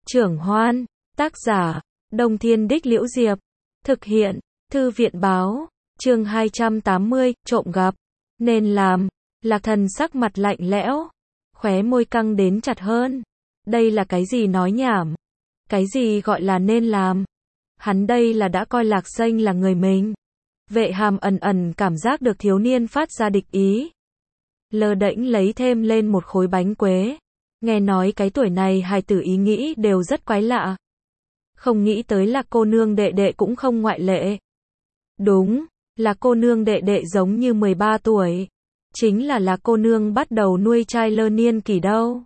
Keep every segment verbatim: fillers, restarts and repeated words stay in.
Trưởng Hoan, tác giả, Đông Thiên Đích Liễu Diệp, thực hiện, Thư viện báo, chương hai trăm tám mươi, trộm gặp, nên làm, Lạc Thần sắc mặt lạnh lẽo, khóe môi căng đến chặt hơn. Đây là cái gì nói nhảm? Cái gì gọi là nên làm? Hắn đây là đã coi Lạc Xanh là người mình. Vệ Hàm ẩn ẩn cảm giác được thiếu niên phát ra địch ý. Lơ đễnh lấy thêm lên một khối bánh quế. Nghe nói cái tuổi này hài tử ý nghĩ đều rất quái lạ. Không nghĩ tới là cô nương đệ đệ cũng không ngoại lệ. Đúng, là cô nương đệ đệ giống như mười ba tuổi. Chính là là cô nương bắt đầu nuôi trai lơ niên kỷ đâu.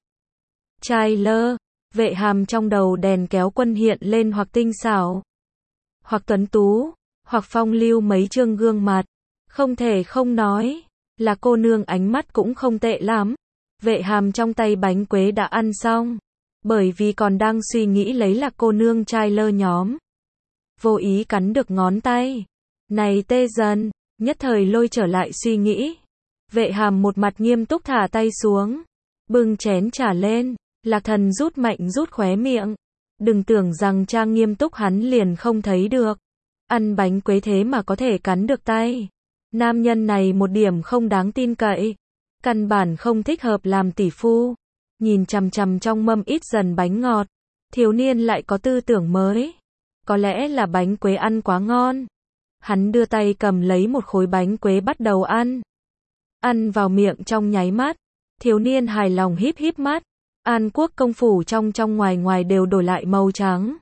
Trai lơ, Vệ Hàm trong đầu đèn kéo quân hiện lên hoặc tinh xảo, hoặc tuấn tú, hoặc phong lưu mấy trương gương mặt. Không thể không nói, là cô nương ánh mắt cũng không tệ lắm. Vệ Hàm trong tay bánh quế đã ăn xong, bởi vì còn đang suy nghĩ lấy là cô nương trai lơ nhóm. Vô ý cắn được ngón tay. Này tê dần, nhất thời lôi trở lại suy nghĩ. Vệ Hàm một mặt nghiêm túc thả tay xuống, bưng chén trà lên. Lạc Thần rút mạnh rút khóe miệng. Đừng tưởng rằng trang nghiêm túc hắn liền không thấy được. Ăn bánh quế thế mà có thể cắn được tay. Nam nhân này một điểm không đáng tin cậy. Căn bản không thích hợp làm tỷ phu. Nhìn chằm chằm trong mâm ít dần bánh ngọt. Thiếu niên lại có tư tưởng mới. Có lẽ là bánh quế ăn quá ngon. Hắn đưa tay cầm lấy một khối bánh quế bắt đầu ăn. Ăn vào miệng trong nháy mắt. Thiếu niên hài lòng híp híp mắt. An Quốc công phủ trong trong ngoài ngoài đều đổi lại màu trắng.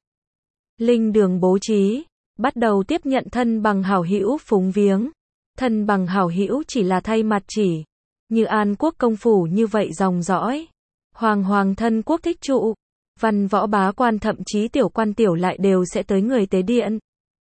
Linh đường bố trí, bắt đầu tiếp nhận thân bằng hảo hữu phúng viếng. Thân bằng hảo hữu chỉ là thay mặt chỉ. Như An Quốc công phủ như vậy dòng dõi. Hoàng hoàng thân quốc thích trụ. Văn võ bá quan thậm chí tiểu quan tiểu lại đều sẽ tới người tế điện.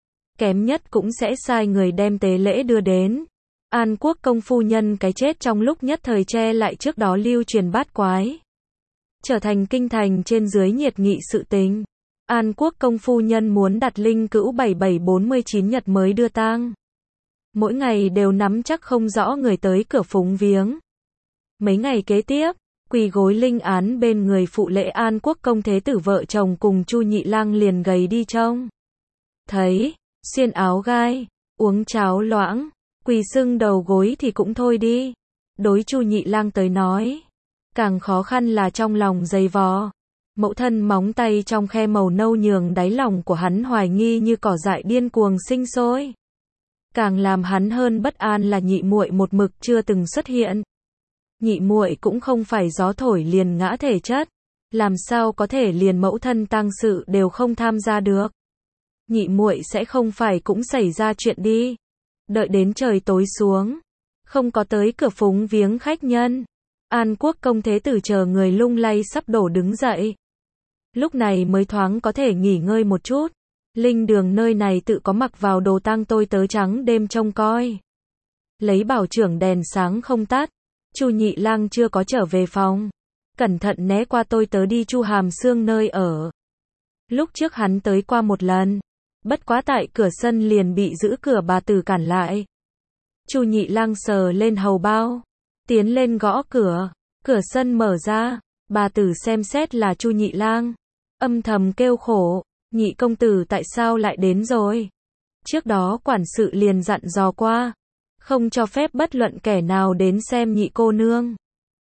Kém nhất cũng sẽ sai người đem tế lễ đưa đến. An Quốc công phu nhân cái chết trong lúc nhất thời che lại trước đó lưu truyền bát quái. Trở thành kinh thành trên dưới nhiệt nghị sự tình. An Quốc công phu nhân muốn đặt linh cữu bảy bảy bốn mươi chín nhật mới đưa tang. Mỗi ngày đều nắm chắc không rõ người tới cửa phúng viếng. Mấy ngày kế tiếp, quỳ gối linh án bên người phụ lễ An Quốc công thế tử vợ chồng cùng Chu Nhị Lang liền gầy đi trông thấy, xuyên áo gai, uống cháo loãng, quỳ sưng đầu gối thì cũng thôi đi. Đối Chu Nhị Lang tới nói, càng khó khăn là trong lòng dày vò. Mẫu thân móng tay trong khe màu nâu nhường đáy lòng của hắn hoài nghi như cỏ dại điên cuồng sinh sôi. Càng làm hắn hơn bất an là nhị muội một mực chưa từng xuất hiện. Nhị muội cũng không phải gió thổi liền ngã thể chất, làm sao có thể liền mẫu thân tang sự đều không tham gia được. Nhị muội sẽ không phải cũng xảy ra chuyện đi. Đợi đến trời tối xuống, không có tới cửa phúng viếng khách nhân. An Quốc công thế tử chờ người lung lay sắp đổ đứng dậy. Lúc này mới thoáng có thể nghỉ ngơi một chút. Linh đường nơi này tự có mặc vào đồ tang tôi tớ trắng đêm trông coi. Lấy bảo trưởng đèn sáng không tắt. Chu Nhị Lang chưa có trở về phòng. Cẩn thận né qua tôi tớ đi Chu Hàm Xương nơi ở. Lúc trước hắn tới qua một lần. Bất quá tại cửa sân liền bị giữ cửa bà tử cản lại. Chu Nhị Lang sờ lên hầu bao. Tiến lên gõ cửa. Cửa sân mở ra. Bà tử xem xét là Chu Nhị Lang. Âm thầm kêu khổ. Nhị công tử tại sao lại đến rồi? Trước đó quản sự liền dặn dò qua. Không cho phép bất luận kẻ nào đến xem nhị cô nương.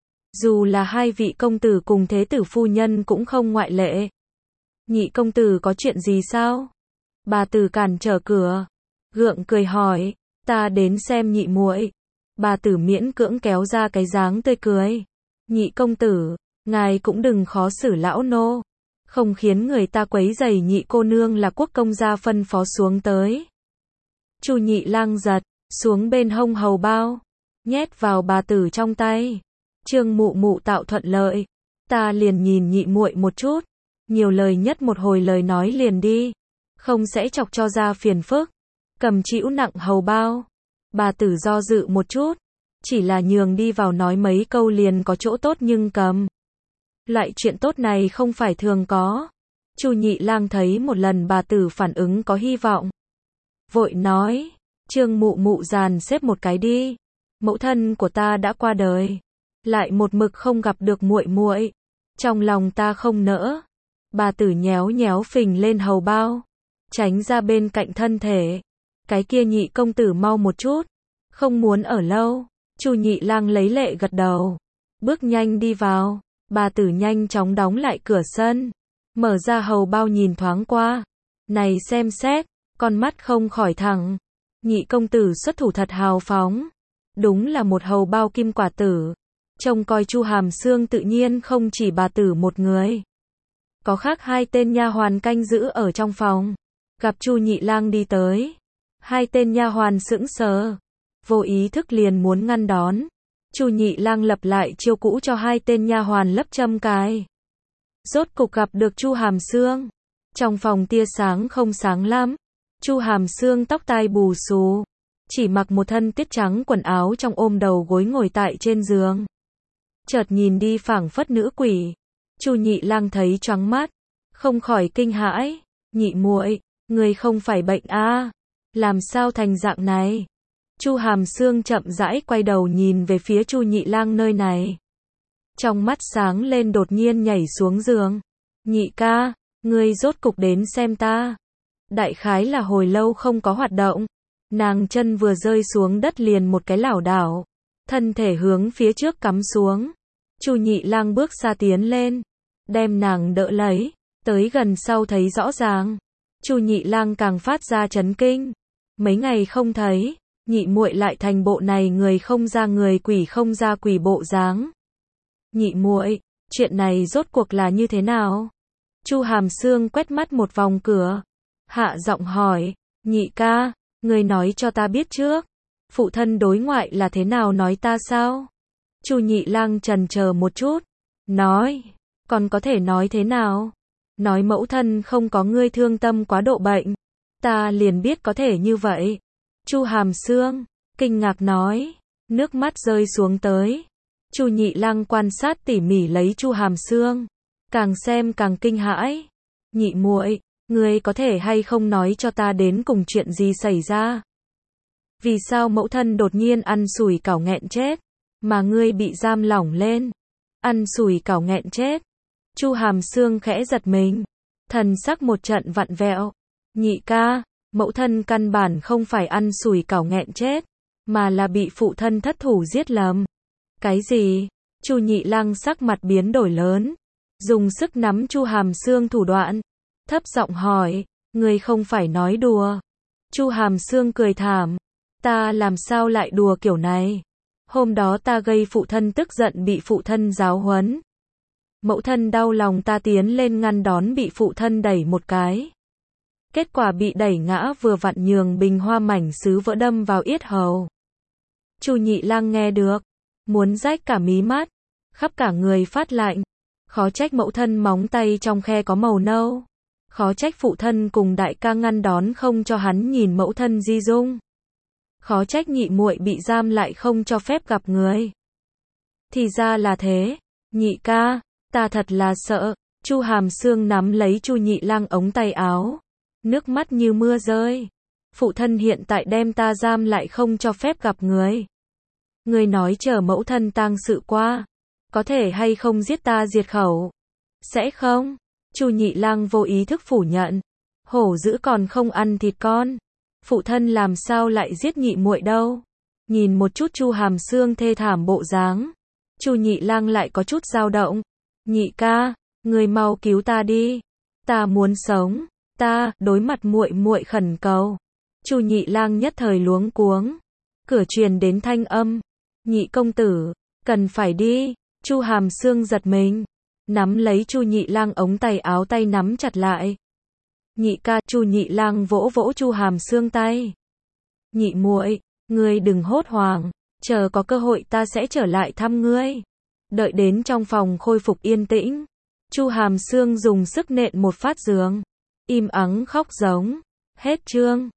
Dù là hai vị công tử cùng thế tử phu nhân cũng không ngoại lệ. Nhị công tử có chuyện gì sao? Bà tử cản trở cửa. Gượng cười hỏi. Ta đến xem nhị muội. Bà tử miễn cưỡng kéo ra cái dáng tươi cười. Nhị công tử, ngài cũng đừng khó xử lão nô. Không khiến người ta quấy rầy nhị cô nương là quốc công gia phân phó xuống tới. Chu Nhị Lang giật xuống bên hông hầu bao, nhét vào bà tử trong tay. Trương mụ mụ tạo thuận lợi, ta liền nhìn nhị muội một chút, nhiều lời nhất một hồi lời nói liền đi, không sẽ chọc cho ra phiền phức. Cầm chĩu nặng hầu bao, bà tử do dự một chút, chỉ là nhường đi vào nói mấy câu liền có chỗ tốt nhưng cầm. Loại chuyện tốt này không phải thường có. Chu Nhị Lang thấy một lần bà tử phản ứng có hy vọng, vội nói, Trương mụ mụ dàn xếp một cái đi. Mẫu thân của ta đã qua đời, lại một mực không gặp được muội muội, trong lòng ta không nỡ. Bà tử nhéo nhéo phình lên hầu bao, tránh ra bên cạnh thân thể. Cái kia Nhị công tử mau một chút, không muốn ở lâu. Chu Nhị Lang lấy lệ gật đầu, bước nhanh đi vào. Bà tử nhanh chóng đóng lại cửa sân, mở ra hầu bao nhìn thoáng qua. Này xem xét, con mắt không khỏi thẳng. Nhị công tử xuất thủ thật hào phóng, đúng là một hầu bao kim quả tử. Trông coi Chu Hàm Xương tự nhiên không chỉ bà tử một người, có khác hai tên nha hoàn canh giữ ở trong phòng. Gặp Chu Nhị Lang đi tới, hai tên nha hoàn sững sờ, vô ý thức liền muốn ngăn đón. Chu Nhị Lang lập lại chiêu cũ cho hai tên nha hoàn lấp châm cài. Rốt cục gặp được Chu Hàm Xương. Trong phòng tia sáng không sáng lắm. Chu Hàm Xương tóc tai bù xù, chỉ mặc một thân tiết trắng quần áo trong ôm đầu gối ngồi tại trên giường. Chợt nhìn đi phảng phất nữ quỷ. Chu Nhị Lang thấy choáng mắt, không khỏi kinh hãi. Nhị muội, người không phải bệnh a? À? Làm sao thành dạng này? Chu Hàm Xương chậm rãi quay đầu nhìn về phía Chu Nhị Lang nơi này. Trong mắt sáng lên đột nhiên nhảy xuống giường. Nhị ca, ngươi rốt cục đến xem ta. Đại khái là hồi lâu không có hoạt động. Nàng chân vừa rơi xuống đất liền một cái lảo đảo, thân thể hướng phía trước cắm xuống. Chu Nhị Lang bước xa tiến lên, đem nàng đỡ lấy, tới gần sau thấy rõ ràng. Chu Nhị Lang càng phát ra chấn kinh. Mấy ngày không thấy, nhị muội lại thành bộ này người không ra người quỷ không ra quỷ bộ dáng. Nhị muội, chuyện này rốt cuộc là như thế nào? Chu Hàm Xương quét mắt một vòng cửa, hạ giọng hỏi, nhị ca, người nói cho ta biết trước, phụ thân đối ngoại là thế nào nói ta sao? Chu Nhị Lang chần chờ một chút, nói, còn có thể nói thế nào? Nói mẫu thân không có ngươi thương tâm quá độ bệnh, ta liền biết có thể như vậy. Chu Hàm Xương kinh ngạc nói, nước mắt rơi xuống tới. Chu Nhị Lang quan sát tỉ mỉ lấy Chu Hàm Xương, càng xem càng kinh hãi. Nhị muội, ngươi có thể hay không nói cho ta đến cùng chuyện gì xảy ra? Vì sao mẫu thân đột nhiên ăn sủi cảo nghẹn chết, mà ngươi bị giam lỏng lên? Ăn sủi cảo nghẹn chết? Chu Hàm Xương khẽ giật mình, thần sắc một trận vặn vẹo. Nhị ca, mẫu thân căn bản không phải ăn sủi cảo nghẹn chết, mà là bị phụ thân thất thủ giết lầm. Cái gì? Chu Nhị Lang sắc mặt biến đổi lớn, dùng sức nắm Chu Hàm Xương thủ đoạn, thấp giọng hỏi, ngươi không phải nói đùa? Chu Hàm Xương cười thảm, ta làm sao lại đùa kiểu này? Hôm đó ta gây phụ thân tức giận bị phụ thân giáo huấn. Mẫu thân đau lòng ta tiến lên ngăn đón bị phụ thân đẩy một cái. Kết quả bị đẩy ngã vừa vặn nhường bình hoa mảnh sứ vỡ đâm vào yết hầu. Chu Nhị Lang nghe được, muốn rách cả mí mắt, khắp cả người phát lạnh. Khó trách mẫu thân móng tay trong khe có màu nâu. Khó trách phụ thân cùng đại ca ngăn đón không cho hắn nhìn mẫu thân di dung. Khó trách nhị muội bị giam lại không cho phép gặp người. Thì ra là thế, nhị ca, ta thật là sợ. Chu Hàm Xương nắm lấy Chu Nhị Lang ống tay áo, nước mắt như mưa rơi. Phụ thân hiện tại đem ta giam lại không cho phép gặp người. Người nói chờ mẫu thân tang sự qua, có thể hay không giết ta diệt khẩu? Sẽ không. Chu Nhị Lang vô ý thức phủ nhận. Hổ dữ còn không ăn thịt con. Phụ thân làm sao lại giết nhị muội đâu? Nhìn một chút Chu Hàm Xương thê thảm bộ dáng, Chu Nhị Lang lại có chút dao động. Nhị ca, người mau cứu ta đi. Ta muốn sống. Ta, đối mặt muội muội khẩn cầu. Chu Nhị Lang nhất thời luống cuống. Cửa truyền đến thanh âm. Nhị công tử, cần phải đi. Chu Hàm Xương giật mình, nắm lấy Chu Nhị Lang ống tay áo tay nắm chặt lại. Nhị ca, Chu Nhị Lang vỗ vỗ Chu Hàm Xương tay. Nhị muội, ngươi đừng hốt hoảng, chờ có cơ hội ta sẽ trở lại thăm ngươi. Đợi đến trong phòng khôi phục yên tĩnh, Chu Hàm Xương dùng sức nện một phát giường, im ắng khóc giống. Hết chương.